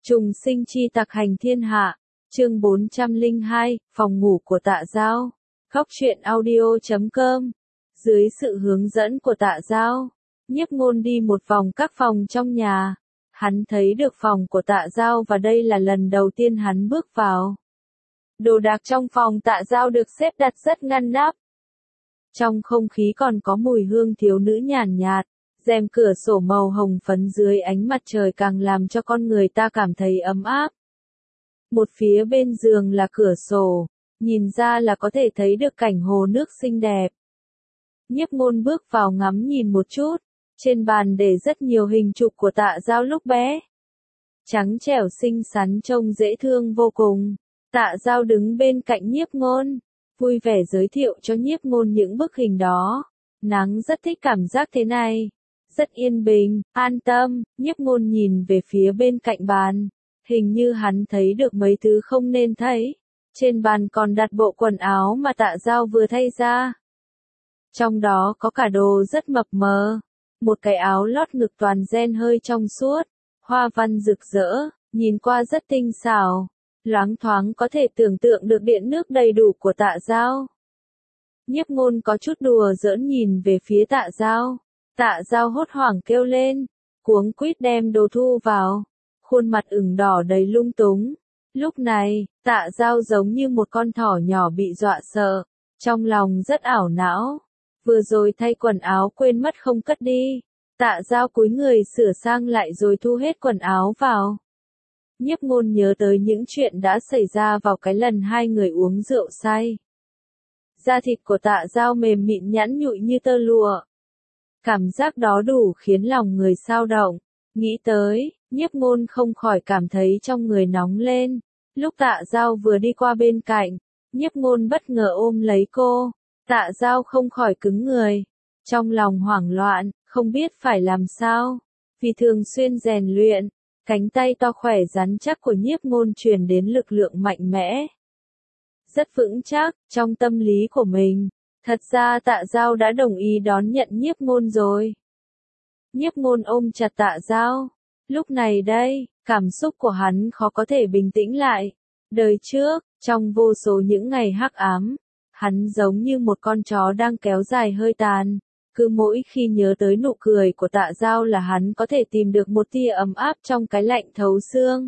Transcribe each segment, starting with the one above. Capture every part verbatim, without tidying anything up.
Trùng sinh chi tặc hành thiên hạ, chương bốn trăm lẻ hai, phòng ngủ của Tạ Dao. Góc truyện audio chấm com. Dưới sự hướng dẫn của Tạ Dao, Nhiếp Ngôn đi một vòng các phòng trong nhà. Hắn thấy được phòng của Tạ Dao và đây là lần đầu tiên hắn bước vào. Đồ đạc trong phòng Tạ Dao được xếp đặt rất ngăn nắp. Trong không khí còn có mùi hương thiếu nữ nhàn nhạt. Rèm cửa sổ màu hồng phấn dưới ánh mặt trời càng làm cho con người ta cảm thấy ấm áp. Một phía bên giường là cửa sổ, nhìn ra là có thể thấy được cảnh hồ nước xinh đẹp. Nhiếp Ngôn bước vào ngắm nhìn một chút, trên bàn để rất nhiều hình chụp của Tạ Dao lúc bé. Trắng trẻo xinh xắn trông dễ thương vô cùng. Tạ Dao đứng bên cạnh Nhiếp Ngôn, vui vẻ giới thiệu cho Nhiếp Ngôn những bức hình đó. Nàng rất thích cảm giác thế này. Rất yên bình, an tâm. Nhiếp Ngôn nhìn về phía bên cạnh bàn. Hình như hắn thấy được mấy thứ không nên thấy. Trên bàn còn đặt bộ quần áo mà Tạ Dao vừa thay ra. Trong đó có cả đồ rất mập mờ. Một cái áo lót ngực toàn ren hơi trong suốt. Hoa văn rực rỡ, nhìn qua rất tinh xảo. Loáng thoáng có thể tưởng tượng được điện nước đầy đủ của Tạ Dao. Nhiếp Ngôn có chút đùa giỡn nhìn về phía Tạ Dao. Tạ Dao hốt hoảng kêu lên, cuống quýt đem đồ thu vào, khuôn mặt ửng đỏ đầy lung túng. Lúc này, Tạ Dao giống như một con thỏ nhỏ bị dọa sợ, trong lòng rất ảo não. Vừa rồi thay quần áo quên mất không cất đi. Tạ Dao cúi người sửa sang lại rồi thu hết quần áo vào. Nhiếp Ngôn nhớ tới những chuyện đã xảy ra vào cái lần hai người uống rượu say. Da thịt của Tạ Dao mềm mịn nhẵn nhụi như tơ lụa. Cảm giác đó đủ khiến lòng người xao động. Nghĩ tới, Nhiếp Ngôn không khỏi cảm thấy trong người nóng lên. Lúc Tạ Dao vừa đi qua bên cạnh, Nhiếp Ngôn bất ngờ ôm lấy cô. Tạ Dao không khỏi cứng người. Trong lòng hoảng loạn, không biết phải làm sao. Vì thường xuyên rèn luyện, cánh tay to khỏe rắn chắc của Nhiếp Ngôn truyền đến lực lượng mạnh mẽ. Rất vững chắc, trong tâm lý của mình. Thật ra Tạ Dao đã đồng ý đón nhận Nhiếp Ngôn rồi. Nhiếp Ngôn ôm chặt Tạ Dao. Lúc này đây, cảm xúc của hắn khó có thể bình tĩnh lại. Đời trước, trong vô số những ngày hắc ám, hắn giống như một con chó đang kéo dài hơi tàn. Cứ mỗi khi nhớ tới nụ cười của Tạ Dao là hắn có thể tìm được một tia ấm áp trong cái lạnh thấu xương.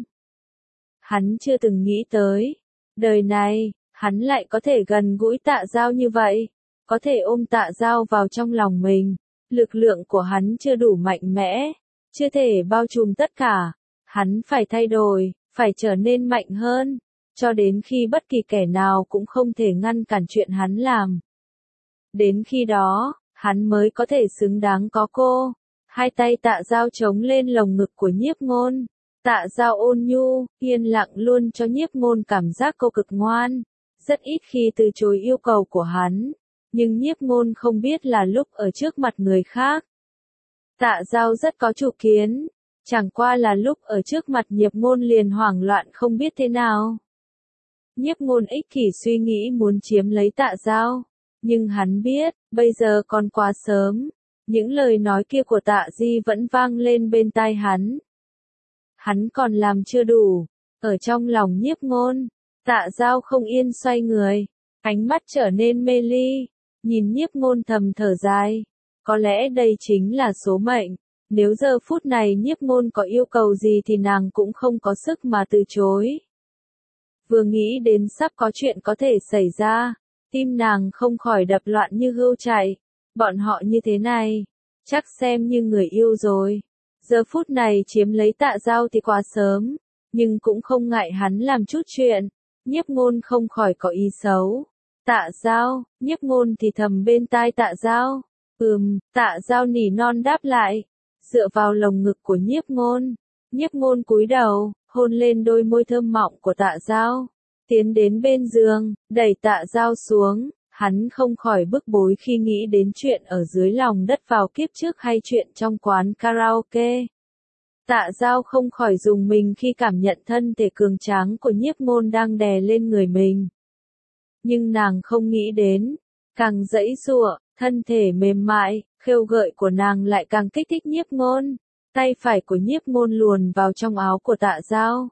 Hắn chưa từng nghĩ tới, đời này, hắn lại có thể gần gũi Tạ Dao như vậy. Có thể ôm Tạ Dao vào trong lòng mình. Lực lượng của hắn chưa đủ mạnh mẽ, chưa thể bao trùm tất cả. Hắn phải thay đổi, phải trở nên mạnh hơn, cho đến khi bất kỳ kẻ nào cũng không thể ngăn cản chuyện hắn làm. Đến khi đó, hắn mới có thể xứng đáng có cô. Hai tay Tạ Dao chống lên lồng ngực của Nhiếp Ngôn. Tạ Dao ôn nhu, yên lặng luôn cho Nhiếp Ngôn cảm giác cô cực ngoan. Rất ít khi từ chối yêu cầu của hắn. Nhưng Nhiếp Ngôn không biết là lúc ở trước mặt người khác. Tạ Dao rất có chủ kiến, chẳng qua là lúc ở trước mặt Nhiếp Ngôn liền hoảng loạn không biết thế nào. Nhiếp Ngôn ích kỷ suy nghĩ muốn chiếm lấy Tạ Dao, nhưng hắn biết, bây giờ còn quá sớm. Những lời nói kia của Tạ Di vẫn vang lên bên tai hắn. Hắn còn làm chưa đủ, ở trong lòng Nhiếp Ngôn. Tạ Dao không yên xoay người, ánh mắt trở nên mê ly. Nhìn Nhiếp Ngôn thầm thở dài. Có lẽ đây chính là số mệnh. Nếu giờ phút này Nhiếp Ngôn có yêu cầu gì thì nàng cũng không có sức mà từ chối. Vừa nghĩ đến sắp có chuyện có thể xảy ra, tim nàng không khỏi đập loạn như hươu chạy. Bọn họ như thế này, chắc xem như người yêu rồi. Giờ phút này chiếm lấy Tạ Dao thì quá sớm, nhưng cũng không ngại hắn làm chút chuyện. Nhiếp Ngôn không khỏi có ý xấu. Tạ Dao, Nhiếp Ngôn thì thầm bên tai Tạ Dao. Ừm, Tạ Dao nỉ non đáp lại, dựa vào lồng ngực của Nhiếp Ngôn. Nhiếp Ngôn cúi đầu, hôn lên đôi môi thơm mọng của Tạ Dao. Tiến đến bên giường, đẩy Tạ Dao xuống, hắn không khỏi bức bối khi nghĩ đến chuyện ở dưới lòng đất vào kiếp trước hay chuyện trong quán karaoke. Tạ Dao không khỏi rùng mình khi cảm nhận thân thể cường tráng của Nhiếp Ngôn đang đè lên người mình. Nhưng nàng không nghĩ đến, càng giãy giụa, thân thể mềm mại, khêu gợi của nàng lại càng kích thích Nhiếp Ngôn. Tay phải của nhiếp ngôn luồn vào trong áo của Tạ Giao.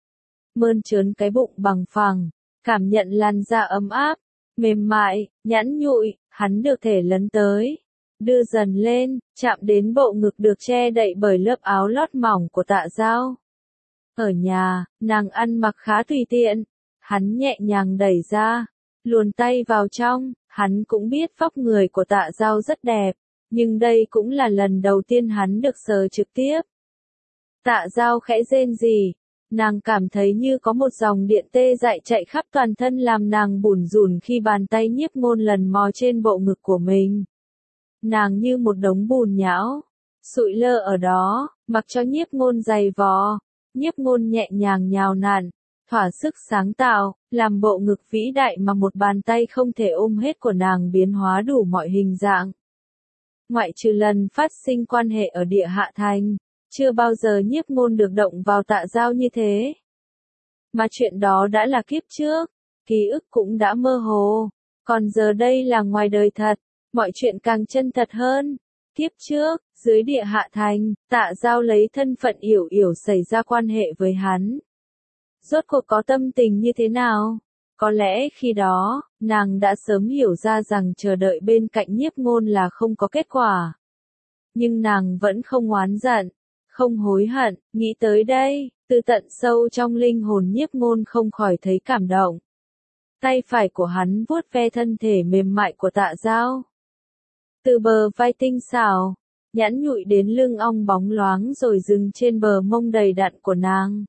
Mơn trớn cái bụng bằng phẳng, cảm nhận làn da ấm áp, mềm mại, nhẵn nhụi, hắn được thể lấn tới, đưa dần lên, chạm đến bộ ngực được che đậy bởi lớp áo lót mỏng của Tạ Giao. Ở nhà, nàng ăn mặc khá tùy tiện, hắn nhẹ nhàng đẩy ra, luồn tay vào trong, hắn cũng biết vóc người của Tạ Giao rất đẹp, nhưng đây cũng là lần đầu tiên hắn được sờ trực tiếp. Tạ Giao khẽ rên rỉ, nàng cảm thấy như có một dòng điện tê dại chạy khắp toàn thân làm nàng bủn rủn khi bàn tay nhiếp ngôn lần mò trên bộ ngực của mình. Nàng như một đống bùn nhão, sụi lơ ở đó, mặc cho nhiếp ngôn giày vò, nhiếp ngôn nhẹ nhàng nhào nặn, thỏa sức sáng tạo, làm bộ ngực vĩ đại mà một bàn tay không thể ôm hết của nàng biến hóa đủ mọi hình dạng. Ngoại trừ lần phát sinh quan hệ ở địa hạ thành, chưa bao giờ nhiếp ngôn được động vào Tạ Giao như thế. Mà chuyện đó đã là kiếp trước, ký ức cũng đã mơ hồ, còn giờ đây là ngoài đời thật, mọi chuyện càng chân thật hơn. Kiếp trước, dưới địa hạ thành, Tạ Giao lấy thân phận yểu yểu xảy ra quan hệ với hắn. Rốt cuộc có tâm tình như thế nào? Có lẽ khi đó, nàng đã sớm hiểu ra rằng chờ đợi bên cạnh nhiếp ngôn là không có kết quả. Nhưng nàng vẫn không oán giận, không hối hận, nghĩ tới đây, từ tận sâu trong linh hồn nhiếp ngôn không khỏi thấy cảm động. Tay phải của hắn vuốt ve thân thể mềm mại của Tạ Giao. Từ bờ vai tinh xảo, nhẵn nhụi đến lưng ong bóng loáng rồi dừng trên bờ mông đầy đặn của nàng.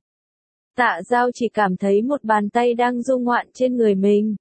Tạ Giao chỉ cảm thấy một bàn tay đang du ngoạn trên người mình.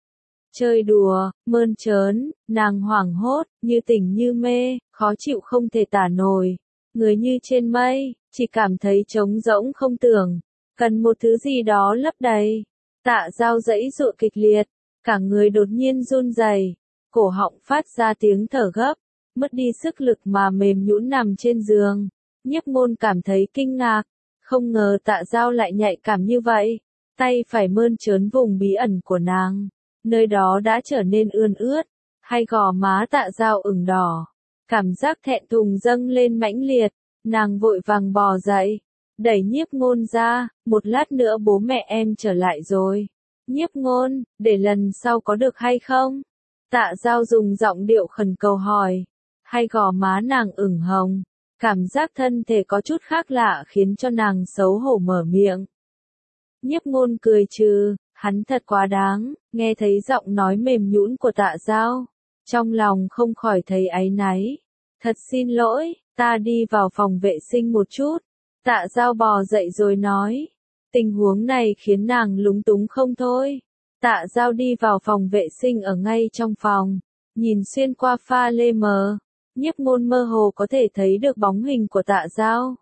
Chơi đùa, mơn trớn, nàng hoảng hốt, như tỉnh như mê, khó chịu không thể tả nổi. Người như trên mây, chỉ cảm thấy trống rỗng không tưởng, cần một thứ gì đó lấp đầy. Tạ Giao giãy giụa kịch liệt, cả người đột nhiên run rẩy, cổ họng phát ra tiếng thở gấp, mất đi sức lực mà mềm nhũn nằm trên giường. Nhiếp ngôn cảm thấy kinh ngạc, không ngờ Tạ Giao lại nhạy cảm như vậy. Tay phải mơn trớn vùng bí ẩn của nàng, nơi đó đã trở nên ươn ướt, hai gò má Tạ Giao ửng đỏ. Cảm giác thẹn thùng dâng lên mãnh liệt, nàng vội vàng bò dậy, đẩy nhiếp ngôn ra, một lát nữa bố mẹ em trở lại rồi. Nhiếp ngôn, để lần sau có được hay không? Tạ Giao dùng giọng điệu khẩn cầu hỏi, hai gò má nàng ửng hồng, cảm giác thân thể có chút khác lạ khiến cho nàng xấu hổ mở miệng. Nhiếp ngôn cười trừ, hắn thật quá đáng, nghe thấy giọng nói mềm nhũn của Tạ Giao. Trong lòng không khỏi thấy áy náy. Thật xin lỗi, ta đi vào phòng vệ sinh một chút. Tạ Giao bò dậy rồi nói. Tình huống này khiến nàng lúng túng không thôi. Tạ Giao đi vào phòng vệ sinh ở ngay trong phòng. Nhìn xuyên qua pha lê mờ. Nhiếp ngôn mơ hồ có thể thấy được bóng hình của Tạ Giao.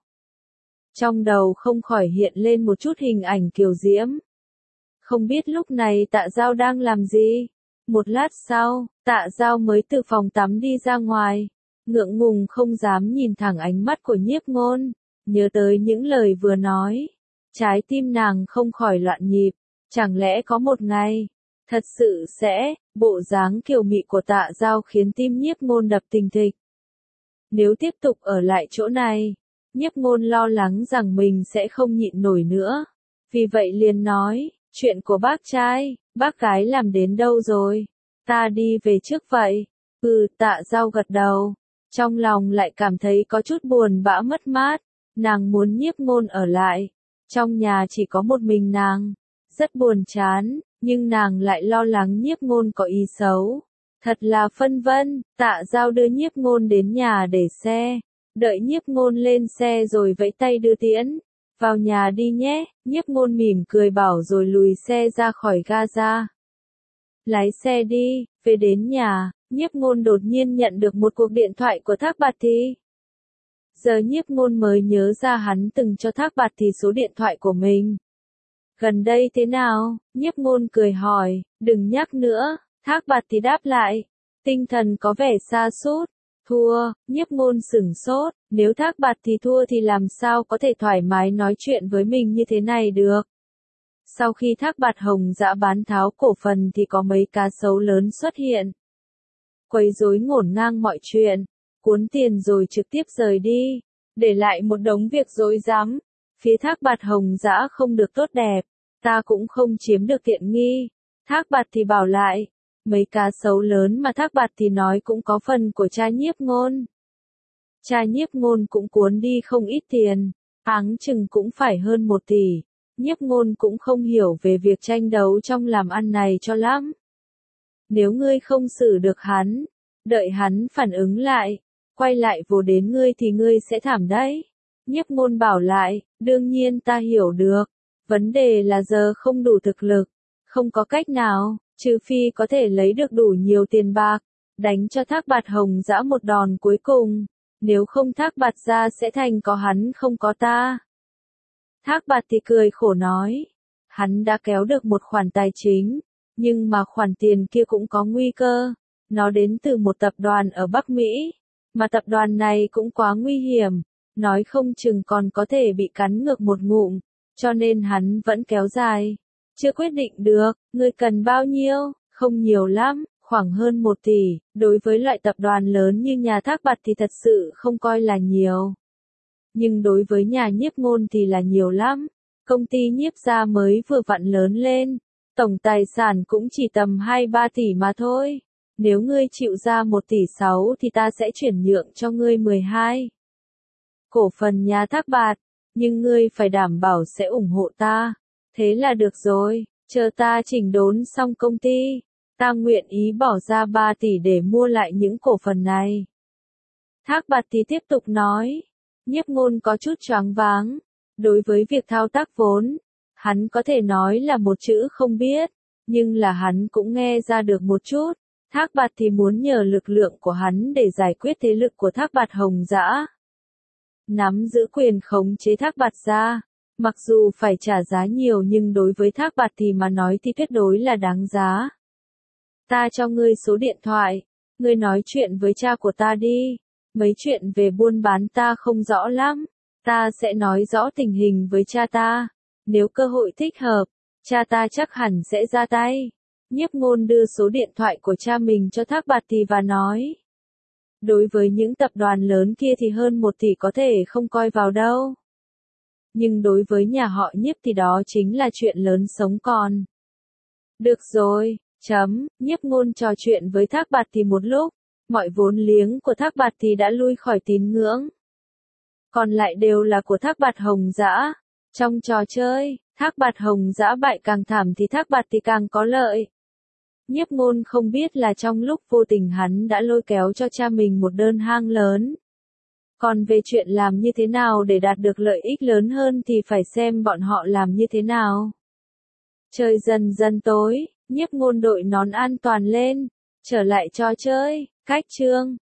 Trong đầu không khỏi hiện lên một chút hình ảnh kiều diễm. Không biết lúc này Tạ Giao đang làm gì? Một lát sau, Tạ Giao mới từ phòng tắm đi ra ngoài, ngượng ngùng không dám nhìn thẳng ánh mắt của nhiếp ngôn, nhớ tới những lời vừa nói. Trái tim nàng không khỏi loạn nhịp, chẳng lẽ có một ngày, thật sự sẽ, bộ dáng kiều mị của Tạ Giao khiến tim nhiếp ngôn đập thình thịch. Nếu tiếp tục ở lại chỗ này, nhiếp ngôn lo lắng rằng mình sẽ không nhịn nổi nữa, vì vậy liền nói. Chuyện của bác trai, bác gái làm đến đâu rồi? Ta đi về trước vậy. Ừ, Tạ Giao gật đầu. Trong lòng lại cảm thấy có chút buồn bã mất mát. Nàng muốn nhiếp ngôn ở lại. Trong nhà chỉ có một mình nàng. Rất buồn chán, nhưng nàng lại lo lắng nhiếp ngôn có ý xấu. Thật là phân vân, Tạ Giao đưa nhiếp ngôn đến nhà để xe. Đợi nhiếp ngôn lên xe rồi vẫy tay đưa tiễn. Vào nhà đi nhé, nhiếp ngôn mỉm cười bảo rồi lùi xe ra khỏi ga-ra. Lái xe đi, về đến nhà, nhiếp ngôn đột nhiên nhận được một cuộc điện thoại của Thác Bạt Thì. Giờ nhiếp ngôn mới nhớ ra hắn từng cho Thác Bạt Thì số điện thoại của mình. Gần đây thế nào? Nhiếp ngôn cười hỏi, đừng nhắc nữa, Thác Bạt Thì đáp lại. Tinh thần có vẻ sa sút. Thua, nhiếp ngôn sửng sốt, nếu Thác Bạt Thì thua thì làm sao có thể thoải mái nói chuyện với mình như thế này được. Sau khi Thác Bạt Hồng Dã bán tháo cổ phần thì có mấy cá sấu lớn xuất hiện. Quấy rối ngổn ngang mọi chuyện, cuốn tiền rồi trực tiếp rời đi. để lại một đống việc rối rắm. Phía Thác Bạt Hồng Dã không được tốt đẹp, ta cũng không chiếm được tiện nghi. Thác Bạt thì bảo lại, mấy cá sấu lớn mà Thác Bạt thì nói cũng có phần của cha Nhiếp Ngôn. Cha Nhiếp Ngôn cũng cuốn đi không ít tiền, áng chừng cũng phải hơn một tỷ. Nhiếp Ngôn cũng không hiểu về việc tranh đấu trong làm ăn này cho lắm. Nếu ngươi không xử được hắn, đợi hắn phản ứng lại, quay lại vồ đến ngươi thì ngươi sẽ thảm đấy. Nhiếp Ngôn bảo lại, đương nhiên ta hiểu được, vấn đề là giờ không đủ thực lực, không có cách nào, trừ phi có thể lấy được đủ nhiều tiền bạc, đánh cho Thác Bạt Hồng Dã một đòn cuối cùng, nếu không Thác Bạt gia sẽ thành có hắn không có ta. Thác Bạt thì cười khổ nói, hắn đã kéo được một khoản tài chính, nhưng mà khoản tiền kia cũng có nguy cơ, nó đến từ một tập đoàn ở Bắc Mỹ, mà tập đoàn này cũng quá nguy hiểm, nói không chừng còn có thể bị cắn ngược một ngụm, cho nên hắn vẫn kéo dài. Chưa quyết định được, ngươi cần bao nhiêu, không nhiều lắm, khoảng hơn một tỷ, đối với loại tập đoàn lớn như nhà Thác Bạt thì thật sự không coi là nhiều. Nhưng đối với nhà Nhiếp Ngôn thì là nhiều lắm, công ty Nhiếp gia mới vừa vặn lớn lên, tổng tài sản cũng chỉ tầm hai ba tỷ mà thôi. Nếu ngươi chịu ra một tỷ sáu thì ta sẽ chuyển nhượng cho ngươi mười hai cổ phần nhà Thác Bạt, nhưng ngươi phải đảm bảo sẽ ủng hộ ta. Thế là được rồi, chờ ta chỉnh đốn xong công ty, ta nguyện ý bỏ ra ba tỷ để mua lại những cổ phần này. Thác Bạt thì tiếp tục nói, Nhiếp Ngôn có chút choáng váng, đối với việc thao tác vốn, hắn có thể nói là một chữ không biết, nhưng là hắn cũng nghe ra được một chút. Thác Bạt thì muốn nhờ lực lượng của hắn để giải quyết thế lực của Thác Bạt Hồng Dã. Nắm giữ quyền khống chế Thác Bạt gia, mặc dù phải trả giá nhiều nhưng đối với Thác Bạt thì mà nói thì tuyệt đối là đáng giá. Ta cho ngươi số điện thoại, ngươi nói chuyện với cha của ta đi, mấy chuyện về buôn bán ta không rõ lắm, ta sẽ nói rõ tình hình với cha ta, nếu cơ hội thích hợp, cha ta chắc hẳn sẽ ra tay. Nhiếp Ngôn đưa số điện thoại của cha mình cho Thác Bạt thì và nói. Đối với những tập đoàn lớn kia thì hơn một tỷ có thể không coi vào đâu. Nhưng đối với nhà họ Nhiếp thì đó chính là chuyện lớn sống còn. Được rồi, chấm, Nhiếp Ngôn trò chuyện với Thác Bạt thì một lúc, mọi vốn liếng của Thác Bạt thì đã lui khỏi tín ngưỡng. Còn lại đều là của Thác Bạt Hồng Dã. Trong trò chơi, Thác Bạt Hồng Dã bại càng thảm thì Thác Bạt thì càng có lợi. Nhiếp Ngôn không biết là trong lúc vô tình hắn đã lôi kéo cho cha mình một đơn hang lớn. Còn về chuyện làm như thế nào để đạt được lợi ích lớn hơn thì phải xem bọn họ làm như thế nào. Trời dần dần tối, Nhiếp Ngôn đội nón an toàn lên, trở lại trò chơi, cách chương.